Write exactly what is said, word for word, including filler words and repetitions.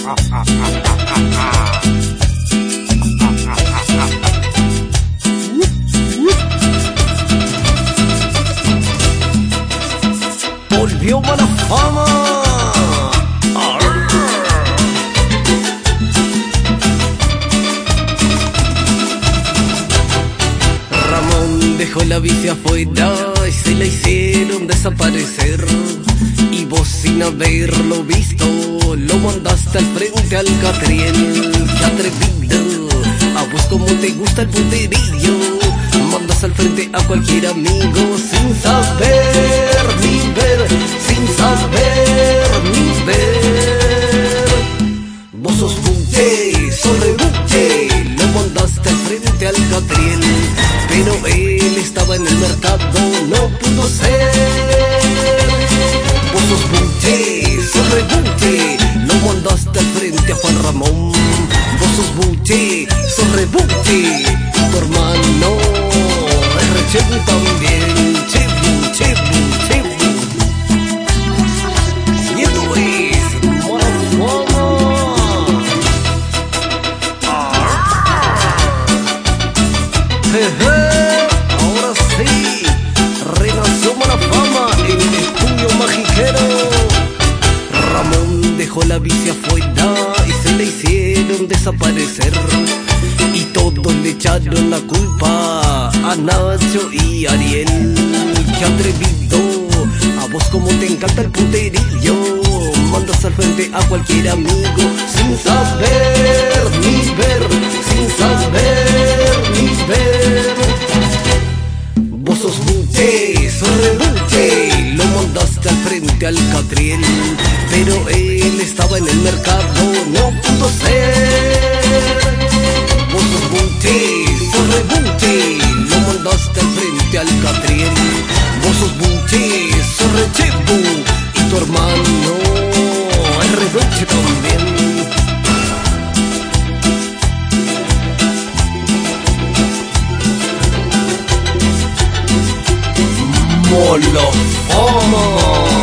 Volvió mala fama. Ramón dejó la bici afuera y se la hicieron desaparecer. Y vos sin haberlo visto lo mandaste al frente al Catriel. ¡Qué atrevido! A vos como te gusta el puterillo, mandas al frente a cualquier amigo sin saber ni ver, sin saber ni ver. Vos sos buche, sos rebuche, lo mandaste al frente al Catriel, pero él estaba en el mercado, no pudo ser. Vos sos buche, sos rebuche, lo mandaste al frente a Juan Ramón. Vos sos buche, sos rebuche, tu hermano es rechebu también. Chebu, chebu, chebu. Y esto es mala fama. Jeje, ahora sí, renació mala fama en el estudio magiquero. Ramón dejó la bici afuera y se le hicieron desaparecer. Y todos le echaron la culpa a Nacho y Ariel. ¡Qué atrevido! A vos como te encanta el puterillo, mandas al frente a cualquier amigo sin saber ni ver, sin saber ni ver. Vos sos buche, sos rebuche, lo mandaste al frente al Catriel, pero él estaba en el mercado, no pudo ser. Vos sos buche, sos rebuche, lo mandaste al frente al Catriel. Vos sos buche, sos rechebu, y tu hermano es rebuche también. Mala fama.